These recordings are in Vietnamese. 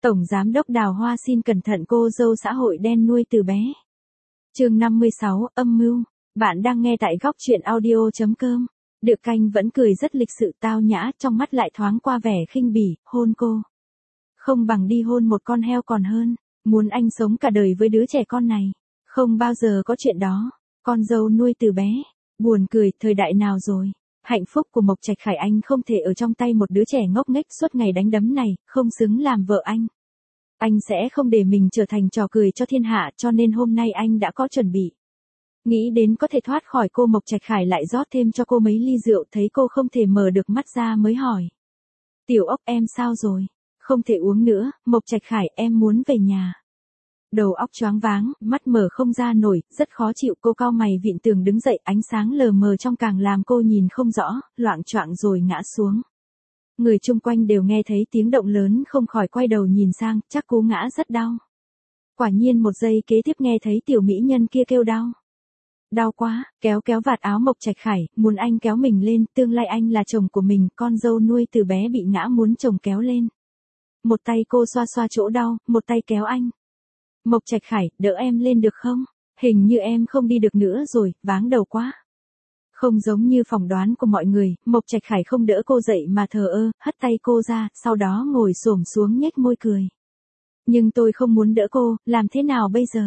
Tổng Giám đốc Đào Hoa xin cẩn thận cô dâu xã hội đen nuôi từ bé. Chương 56, âm mưu. Bạn đang nghe tại góc truyện audio.com. Được Canh vẫn cười rất lịch sự tao nhã, trong mắt lại thoáng qua vẻ khinh bỉ, hôn cô. Không bằng đi hôn một con heo còn hơn, muốn anh sống cả đời với đứa trẻ con này. Không bao giờ có chuyện đó, con dâu nuôi từ bé. Buồn cười, thời đại nào rồi. Hạnh phúc của Mộc Trạch Khải anh không thể ở trong tay một đứa trẻ ngốc nghếch suốt ngày đánh đấm này, không xứng làm vợ anh. Anh sẽ không để mình trở thành trò cười cho thiên hạ, cho nên hôm nay anh đã có chuẩn bị. Nghĩ đến có thể thoát khỏi cô, Mộc Trạch Khải lại rót thêm cho cô mấy ly rượu, thấy cô không thể mở được mắt ra mới hỏi. Tiểu ốc em sao rồi? Không thể uống nữa, Mộc Trạch Khải em muốn về nhà. Đầu óc choáng váng, mắt mở không ra nổi, rất khó chịu, cô cau mày vịn tường đứng dậy, ánh sáng lờ mờ trong càng làm cô nhìn không rõ, loạng choạng rồi ngã xuống. Người chung quanh đều nghe thấy tiếng động lớn không khỏi quay đầu nhìn sang, chắc cú ngã rất đau. Quả nhiên một giây kế tiếp nghe thấy tiểu mỹ nhân kia kêu đau. Đau quá, kéo vạt áo Mộc Trạch Khải, muốn anh kéo mình lên, tương lai anh là chồng của mình, con dâu nuôi từ bé bị ngã muốn chồng kéo lên. Một tay cô xoa xoa chỗ đau, một tay kéo anh. Mộc Trạch Khải, đỡ em lên được không? Hình như em không đi được nữa rồi, váng đầu quá. Không giống như phỏng đoán của mọi người, Mộc Trạch Khải không đỡ cô dậy mà thờ ơ, hất tay cô ra, sau đó ngồi xổm xuống nhếch môi cười. Nhưng tôi không muốn đỡ cô, làm thế nào bây giờ?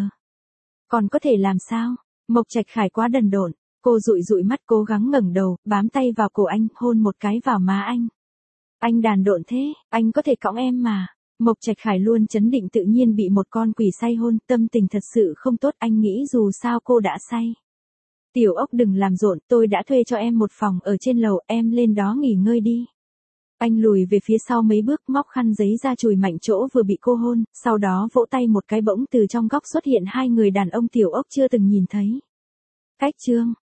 Còn có thể làm sao? Mộc Trạch Khải quá đần độn, cô dụi dụi mắt cố gắng ngẩng đầu, bám tay vào cổ anh, hôn một cái vào má anh. Anh đàn độn thế, anh có thể cõng em mà. Mộc Trạch Khải luôn trấn định tự nhiên bị một con quỷ say hôn, tâm tình thật sự không tốt, anh nghĩ dù sao cô đã say. Tiểu ốc đừng làm rộn, tôi đã thuê cho em một phòng ở trên lầu, em lên đó nghỉ ngơi đi. Anh lùi về phía sau mấy bước, móc khăn giấy ra chùi mạnh chỗ vừa bị cô hôn, sau đó vỗ tay một cái, bỗng từ trong góc xuất hiện hai người đàn ông Tiểu ốc chưa từng nhìn thấy. Cách chương